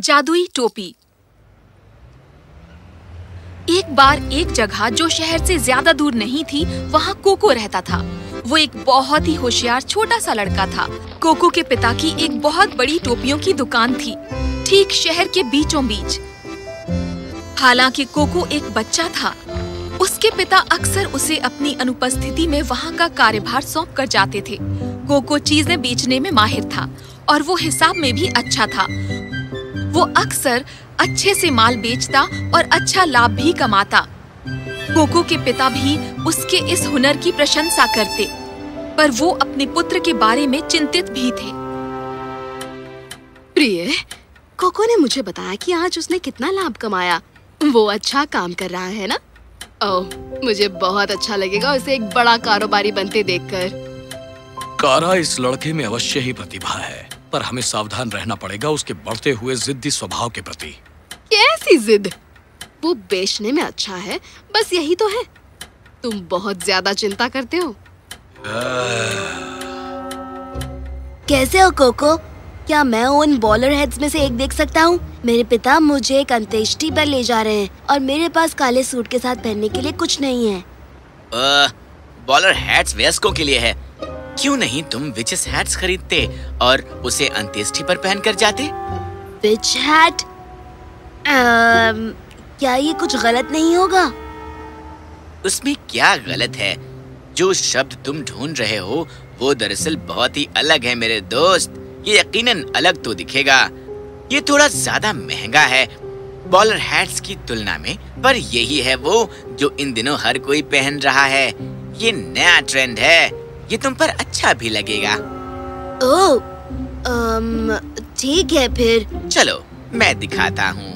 जादुई टोपी। एक बार एक जगह जो शहर से ज्यादा दूर नहीं थी, वहाँ कोको रहता था। वो एक बहुत ही होशियार छोटा सा लड़का था। कोको के पिता की एक बहुत बड़ी टोपियों की दुकान थी, ठीक शहर के बीचों बीच। हालांकि कोको एक बच्चा था, उसके पिता अक्सर उसे अपनी अनुपस्थिति में वहाँ का कार्यभार सौंप कर जाते थे। कोको चीजें बेचने में माहिर था और वो हिसाब में भी अच्छा था। वो अक्सर अच्छे से माल बेचता और अच्छा लाभ भी कमाता। कोको के पिता भी उसके इस हुनर की प्रशंसा करते, पर वो अपने पुत्र के बारे में चिंतित भी थे। प्रिय, कोको ने मुझे बताया कि आज उसने कितना लाभ कमाया। वो अच्छा काम कर रहा है ना? ओह, मुझे बहुत अच्छा लगेगा उसे एक बड़ा कारोबारी बनते देखकर। कारा, इस लड़के में अवश्य ही प्रतिभा है, पर हमें सावधान रहना पड़ेगा उसके बढ़ते हुए जिद्दी स्वभाव के प्रति। कैसी जिद? वो बेचने में अच्छा है, बस यही तो है। तुम बहुत ज्यादा चिंता करते हो। कैसे हो कोको? क्या मैं उन बॉलर हेड्स में से एक देख सकता हूँ? मेरे पिता मुझे एक अंत्येष्टि पर ले जा रहे हैं और मेरे पास काले सूट के साथ पहनने के लिए कुछ नहीं है। बॉलर हैट्स वयस्कों के लिए है। क्यों नहीं तुम विचेस हैट्स खरीदते और उसे अंत्येष्टि पर पहनकर जाते? Which hat? क्या ये कुछ गलत नहीं होगा? उसमें क्या गलत है? जो शब्द तुम ढूंढ रहे हो वो दरअसल बहुत ही अलग है मेरे दोस्त। ये यकीनन अलग तो दिखेगा, ये थोड़ा ज्यादा महंगा है बॉलर हैट्स की तुलना में, पर यही है वो जो इन दिनों हर कोई पहन रहा है। ये नया ट्रेंड है, ये तुम पर अच्छा भी लगेगा। ओह, ठीक है फिर। चलो मैं दिखाता हूँ।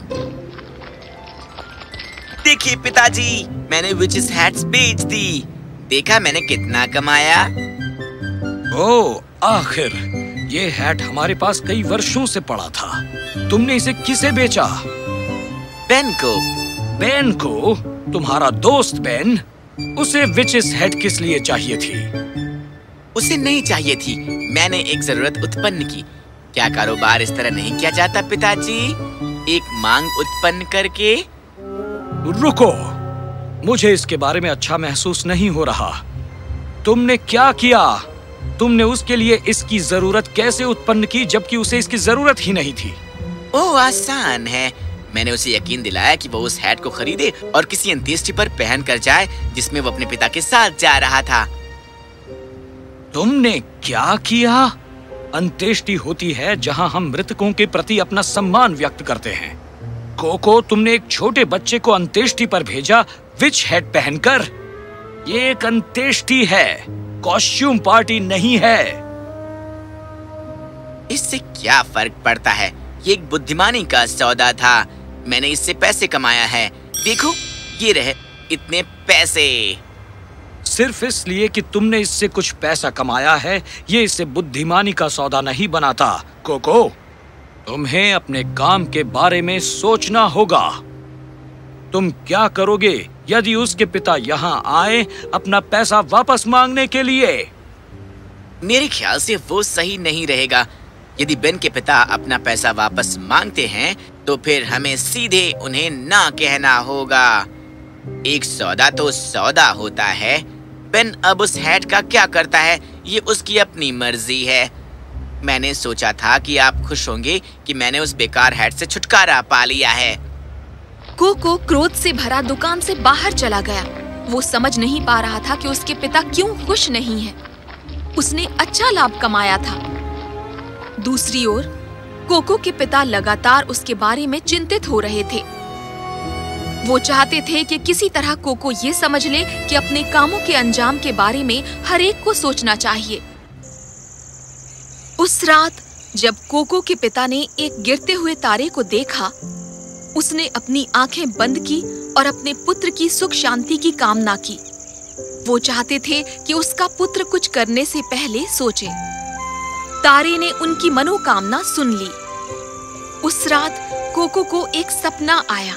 देखिए पिताजी, मैंने विचेस हैट्स बेच दी। देखा मैंने कितना कमाया। ओह, आखिर ये हैट हमारे पास कई वर्षों से पड़ा था। तुमने इसे किसे बेचा? बेन को। बेन को? तुम्हारा दोस्त बेन? उसे विचेस हैट किस लिए चाहिए थी? उसे नहीं चाहिए थी, मैंने एक जरूरत उत्पन्न की। क्या कारोबार इस तरह नहीं किया जाता पिताजी? एक मांग उत्पन्न करके। रुको, मुझे इसके बारे में अच्छा महसूस नहीं हो रहा। तुमने क्या किया? तुमने उसके लिए इसकी जरूरत कैसे उत्पन्न की जबकि उसे इसकी जरूरत ही नहीं थी? ओह, आसान है। मैंने उसे यकीन दिलाया कि वो उस हैट को खरीदे और किसी अंत्येष्टि पर पहन कर जाए जिसमें वो अपने पिता के साथ जा रहा था। तुमने क्या किया? अंत्येष्टि होती है जहां हम मृतकों के प्रति अपना सम्मान व्यक्त करते हैं। कोको, तुमने एक छोटे बच्चे को अंत्येष्टि पर भेजा विच हैट पहनकर। ये एक अंत्येष्टि है, कॉस्ट्यूम पार्टी नहीं है। इससे क्या फर्क पड़ता है? ये एक बुद्धिमानी का सौदा था। मैंने इससे पैसे कमाया है। देखो, ये रहे इतने पैसे। सिर्फ इसलिए कि तुमने इससे कुछ पैसा कमाया है, ये इसे बुद्धिमानी का सौदा नहीं बनाता। कोको, तुम्हें अपने काम के बारे में सोचना होगा। तुम क्या करोगे यदि उसके पिता यहाँ आए अपना पैसा वापस मांगने के लिए? मेरे ख्याल से वो सही नहीं रहेगा। यदि बेन के पिता अपना पैसा वापस मांगते हैं तो फिर हमें सीधे उन्हें ना कहना होगा। एक सौदा तो सौदा होता है। बेन अब उस हैट का क्या करता है ये उसकी अपनी मर्जी है। मैंने सोचा था कि आप खुश होंगे कि मैंने उस बेकार हैट से छुटकारा पा लिया है। कोको क्रोध से भरा दुकान से बाहर चला गया। वो समझ नहीं पा रहा था कि उसके पिता क्यों खुश नहीं है। उसने अच्छा लाभ कमाया था। दूसरी ओर कोको के पिता लगातार उसके बारे में चिंतित हो रहे थे। वो चाहते थे कि किसी तरह कोको ये समझ ले कि अपने कामों के अंजाम के बारे में हर एक को सोचना चाहिए। उस रात जब कोको के पिता ने एक गिरते हुए तारे को देखा, उसने अपनी आंखें बंद की और अपने पुत्र की सुख शांति की कामना की। वो चाहते थे कि उसका पुत्र कुछ करने से पहले सोचे। तारे ने उनकी मनोकामना सुन ली। उस रात कोको को एक सपना आया।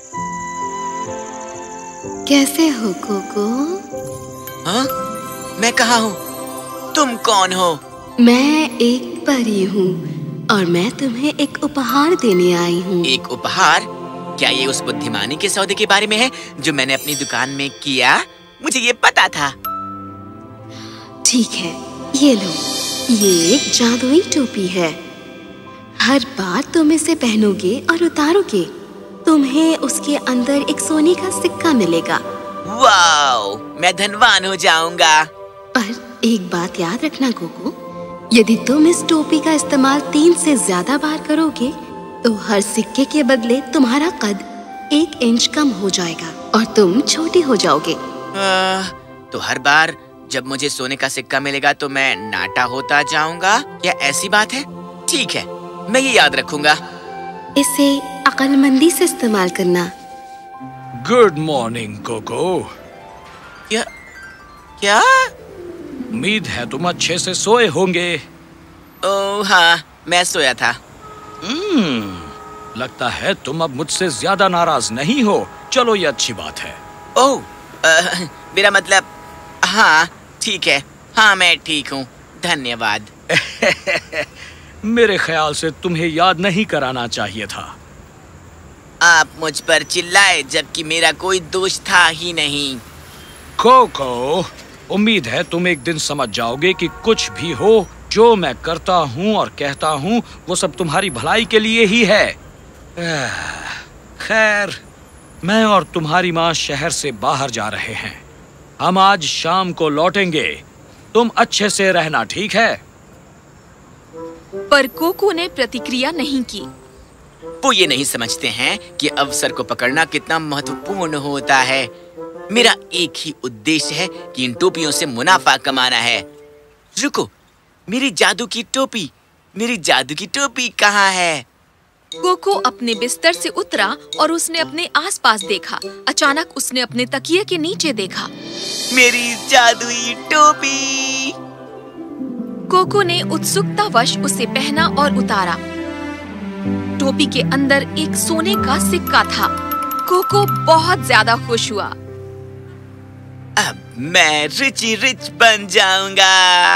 कैसे हो कोको? हाँ? मैं कहाँ हूँ? तुम कौन हो? मैं एक परी हूँ। और मैं तुम्हें एक उपहार देने आई हूँ। एक उपहार? क्या ये उस बुद्धिमानी के सौदे के बारे में है जो मैंने अपनी दुकान में किया? मुझे ये पता था। ठीक है, ये लो। ये एक जादुई टोपी है। हर बार तुम इसे पहनोगे और उतारोगे, तुम्हें उसके अंदर एक सोने का सिक्का मिलेगा। वाओ, मैं धनवान हो जाऊंगा। पर एक बात याद रखना कोको, यदि तुम इस टोपी का इस्तेमाल 3 से ज्यादा बार करोगे तो हर सिक्के के बदले तुम्हारा कद 1 इंच कम हो जाएगा और तुम छोटी हो जाओगे। तो हर बार जब मुझे सोने का सिक्का मिलेगा तो मैं नाटा होता जाऊंगा? क्या ऐसी बात है? ठीक है, मैं ये याद रखूंगा। इसे अक्लमंदी से इस्तेमाल करना। Good morning Coco. क्या? उम्मीद है तुम अच्छे से सोए होंगे। ओह हाँ, मैं सोया था। लगता है तुम अब मुझसे ज्यादा नाराज नहीं हो। चलो, ये अच्छी बात है। ओह, मेरा मतलब, हाँ ठीक है, हाँ मैं ठीक हूँ, धन्यवाद। मेरे ख्याल से तुम्हें याद नहीं कराना चाहिए था। आप मुझ पर चिल्लाए जबकि मेरा कोई दोष था ही नहीं। कोको, उम्मीद है तुम एक दिन समझ जाओगे कि कुछ भी हो, जो मैं करता हूँ और कहता हूँ वो सब तुम्हारी भलाई के लिए ही है। खैर, मैं और तुम्हारी माँ शहर से बाहर जा रहे हैं। हम आज शाम को लौटेंगे। तुम अच्छे से रहना, ठीक है? पर कोको ने प्रतिक्रिया नहीं की। वो ये नहीं समझते हैं कि अवसर को पकड़ना कितना महत्वपूर्ण होता है। मेरा एक ही उद्देश्य है कि इन टोपियों से मुनाफा कमाना है। रुको, मेरी जादू की टोपी कहाँ है? कोको अपने बिस्तर से उतरा और उसने अपने आसपास देखा। अचानक उसने अपने तकिए के नीचे देखा। मेरी जादुई टोपी! कोको ने उत्सुकतावश उसे पहना और उतारा। टोपी के अंदर एक सोने का सिक्का था। कोको बहुत ज्यादा खुश हुआ। अब मैं रिच बन जाऊंगा।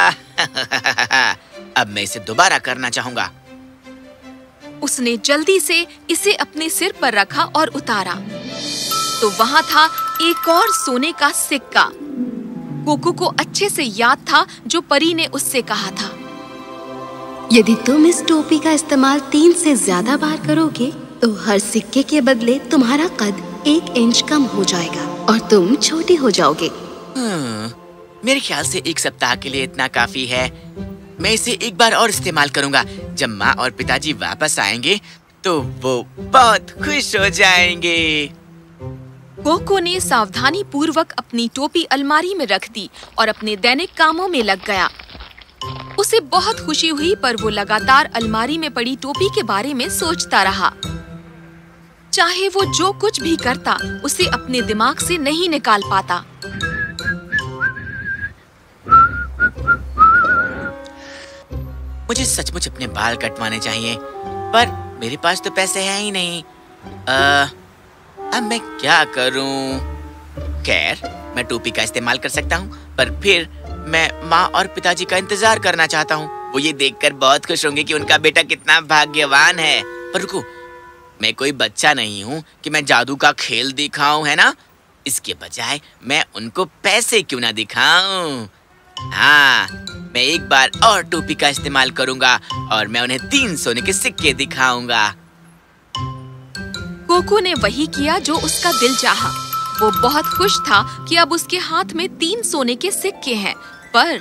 अब मैं इसे दोबारा करना चाहूंगा। उसने जल्दी से इसे अपने सिर पर रखा और उतारा, तो वहाँ था एक और सोने का सिक्का। कोको को अच्छे से याद था जो परी ने उससे कहा था। यदि तुम इस टोपी का इस्तेमाल 3 से ज्यादा बार करोगे तो हर सिक्के के बदले तुम्हारा कद 1 इंच कम हो जाएगा और तुम छोटी हो जाओगे। मेरे ख्याल से 1 सप्ताह के लिए इतना काफी है। मैं इसे एक बार और इस्तेमाल करूंगा। जब माँ और पिताजी वापस आएंगे तो वो बहुत खुश हो जाएंगे। कोको ने सावधानी पूर्वक अपनी टोपी अलमारी में रख दी और अपने दैनिक कामों में लग गया। उसे बहुत खुशी हुई, पर वो लगातार अलमारी में पड़ी टोपी के बारे में सोचता रहा। चाहे वो जो कुछ भी करता, उसे अपने दिमाग से नहीं निकाल पाता। मुझे सचमुच अपने बाल कटवाने चाहिए, पर मेरे पास तो पैसे हैं ही नहीं। अब मैं क्या करूं? खैर, मैं टोपी का इस्तेमाल कर सकता हूं, पर फिर मैं माँ और पिताजी का इंतजार करना चाहता हूं। वो ये देखकर बहुत खुश होंगे कि उनका बेटा कितना भाग्यवान है। पर रुको, मैं कोई बच्चा नहीं हूं कि मैं जादू का खेल दिखाऊं, है ना? इसके बजाय मैं उनको पैसे क्यों ना दिखाऊं? हाँ, मैं एक बार और टोपी का इस्तेमाल करूंगा और मैं उन्हें 3 सोने के सिक्के दिखाऊंगा। कोको ने वही किया जो उसका दिल चाहा। वो बहुत खुश था कि अब उसके हाथ में 3 सोने के सिक्के हैं, पर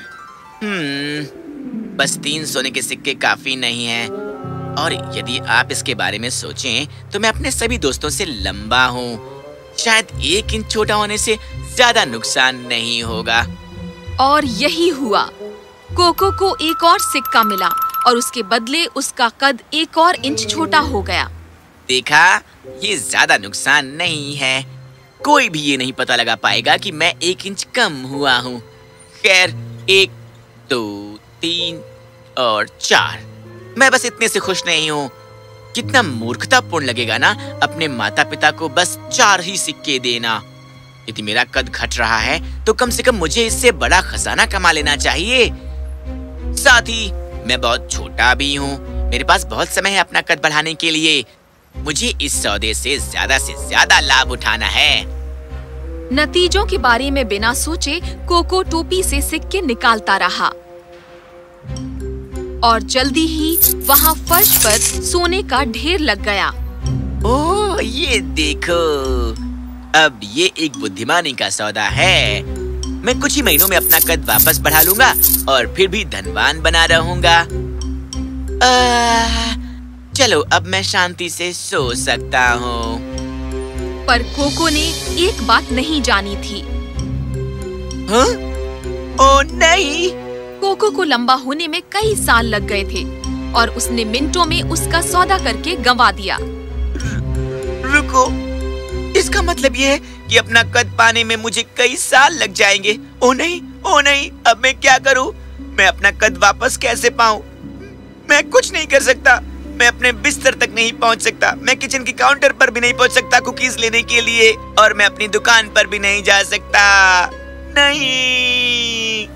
बस 3 सोने के सिक्के काफी नहीं हैं। और यदि आप इसके बारे में सोचें तो मैं अपने सभी दोस्तों से लंबा हूँ। शायद 1 इंच छोटा होने से ज्यादा नुकसान नहीं होगा। और यही हुआ। कोको को एक और सिक्का मिला और उसके बदले उसका कद 1 और इंच छोटा हो गया। देखा, ये ज्यादा नुकसान नहीं है। कोई भी ये नहीं पता लगा पाएगा कि मैं 1 इंच कम हुआ हूँ। खैर, 1, 2, 3 और 4। मैं बस इतने से खुश नहीं हूँ। कितना मूर्खतापूर्ण लगेगा ना अपने माता पिता को बस 4 ही सिक्के देना। यदि मेरा कद घट रहा है तो कम से कम मुझे इससे बड़ा खजाना कमा लेना चाहिए। साथ ही मैं बहुत छोटा भी हूँ। मेरे पास बहुत समय है अपना कद बढ़ाने के लिए। मुझे इस सौदे से ज्यादा लाभ उठाना है। नतीजों के बारे में बिना सोचे कोको टोपी से सिक्के निकालता रहा और जल्दी ही वहाँ फर्श पर सोने का ढेर लग गया। ओह, ये देखो, अब ये एक बुद्धिमानी का सौदा है। मैं कुछ ही महीनों में अपना कद वापस बढ़ा लूंगा और फिर भी धनवान बना रहूंगा। चलो, अब मैं शांति से सो सकता हूँ। पर कोको ने एक बात नहीं जानी थी। हाँ? ओह नहीं! कोको को लंबा होने में कई साल लग गए थे और उसने मिनटों में उसका सौदा करके गंवा दिया। रुको, इसका मतलब ये है कि अपना कद पाने में मुझे कई साल लग जाएंगे। ओह नहीं, अब मैं क्या करूं? मैं अपना कद वापस कैसे पाऊं? मैं कुछ नहीं कर सकता। मैं अपने बिस्तर तक नहीं पहुंच सकता। मैं किचन के काउंटर पर भी नहीं पहुंच सकता कुकीज लेने के लिए, और मैं अपनी दुकान पर भी नहीं जा सकता। नहीं।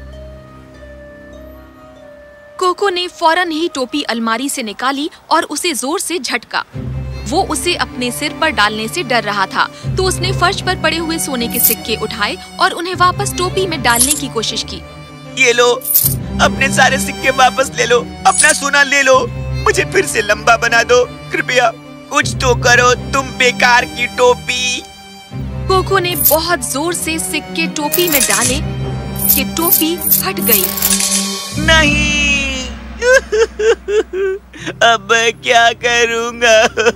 कोको ने फौरन ही टोपी अलमारी से निकाली और उसे जोर से झटका। वो उसे अपने सिर पर डालने से डर रहा था, तो उसने फर्श पर पड़े हुए सोने के सिक्के उठाए और उन्हें वापस टोपी में डालने की कोशिश की। ये लो, अपने सारे सिक्के वापस ले लो, अपना सोना ले लो, मुझे फिर से लंबा बना दो, कृपया कुछ तो करो, तुम बेकार की टोपी। कोको ने बहुत जोर से सिक्के टोपी में डाले कि टोपी फट गई। नहीं। अब मैं क्या करूंगा?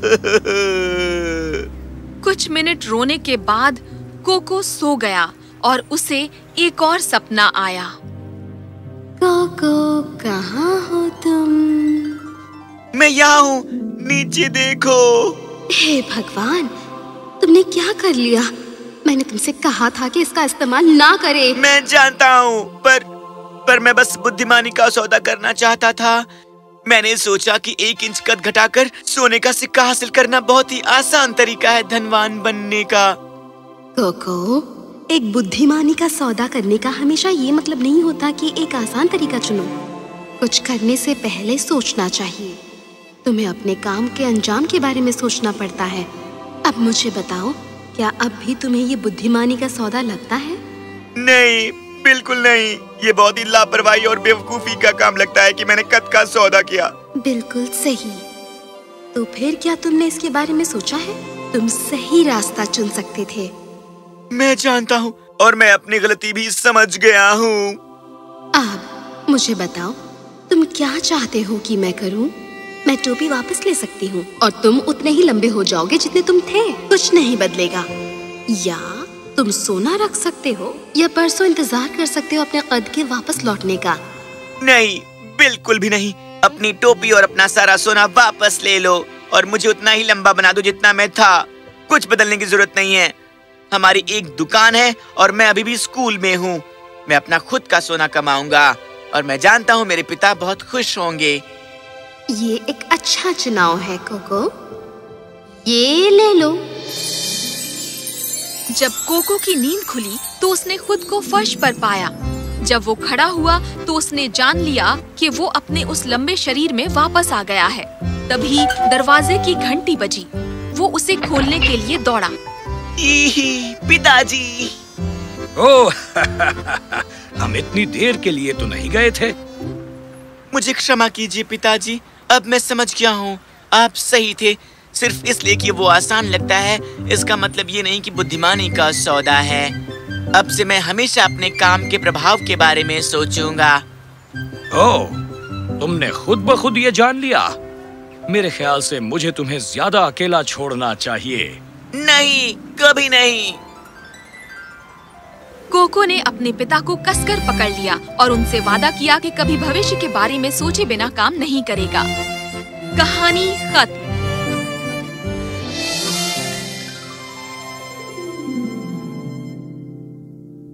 कुछ मिनट रोने के बाद कोको सो गया और उसे एक और सपना आया। कोको, कहाँ हो तुम? मैं यहाँ हूँ, नीचे देखो। हे भगवान, तुमने क्या कर लिया? मैंने तुमसे कहा था कि इसका इस्तेमाल ना करे। मैं जानता हूँ, पर मैं बस बुद्धिमानी का सौदा करना चाहता था। मैंने सोचा कि 1 इंच कद घटाकर सोने का सिक्का हासिल करना बहुत ही आसान तरीका है धनवान बनने का। कोको, एक बुद्धिमानी का सौदा करने का हमेशा ये मतलब नहीं होता कि एक आसान तरीका चुनो। कुछ करने से पहले सोचना चाहिए। तुम्हें अपने काम के अंजाम के बारे में सोचना पड़ता है। अब मुझे बताओ, क्या अब भी तुम्हें ये बुद्धिमानी का सौदा लगता है? नहीं, बिल्कुल नहीं। ये बहुत ही लापरवाही और बेवकूफी का काम लगता है कि मैंने कद का सौदा किया। बिल्कुल सही। तो फिर क्या तुमने इसके बारे में सोचा है? तुम सही रास्ता चुन सकते थे। मैं जानता हूँ और मैं अपनी गलती भी समझ गया हूँ। अब मुझे बताओ, तुम क्या चाहते हो कि मैं करूँ? मैं टोपी वापस ले सकती हूँ और तुम उतने ही लंबे हो जाओगे जितने तुम थे। कुछ नहीं बदलेगा। या तुम सोना रख सकते हो या परसों इंतजार कर सकते हो अपने कद के वापस लौटने का। नहीं, बिल्कुल भी नहीं। अपनी टोपी और अपना सारा सोना वापस ले लो और मुझे उतना ही लंबा बना दो जितना मैं था। कुछ बदलने की जरूरत नहीं है। हमारी एक दुकान है और मैं अभी भी स्कूल में हूँ। मैं अपना खुद का सोना कमाऊंगा और मैं जानता हूँ मेरे पिता बहुत खुश होंगे। ये एक अच्छा चुनाव है कोको, ये ले लो। जब कोको की नींद खुली तो उसने खुद को फर्श पर पाया। जब वो खड़ा हुआ तो उसने जान लिया कि वो अपने उस लंबे शरीर में वापस आ गया है। तभी दरवाजे की घंटी बजी। वो उसे खोलने के लिए दौड़ा। पिताजी! ओह, हम इतनी देर के लिए तो नहीं गए थे। मुझे क्षमा कीजिए पिताजी, अब मैं समझ गया हूँ। आप सही थे। सिर्फ इसलिए कि वो आसान लगता है, इसका मतलब ये नहीं कि बुद्धिमानी का सौदा है। अब से मैं हमेशा अपने काम के प्रभाव के बारे में सोचूंगा। ओह, तुमने खुद ब खुद ये जान लिया। मेरे ख्याल से मुझे तुम्हें ज्यादा अकेला छोड़ना चाहिए। नहीं, कभी नहीं। कोको ने अपने पिता को कसकर पकड़ लिया और उनसे वादा किया कि कभी भविष्य के बारे में सोचे बिना काम नहीं करेगा। कहानी खत्म।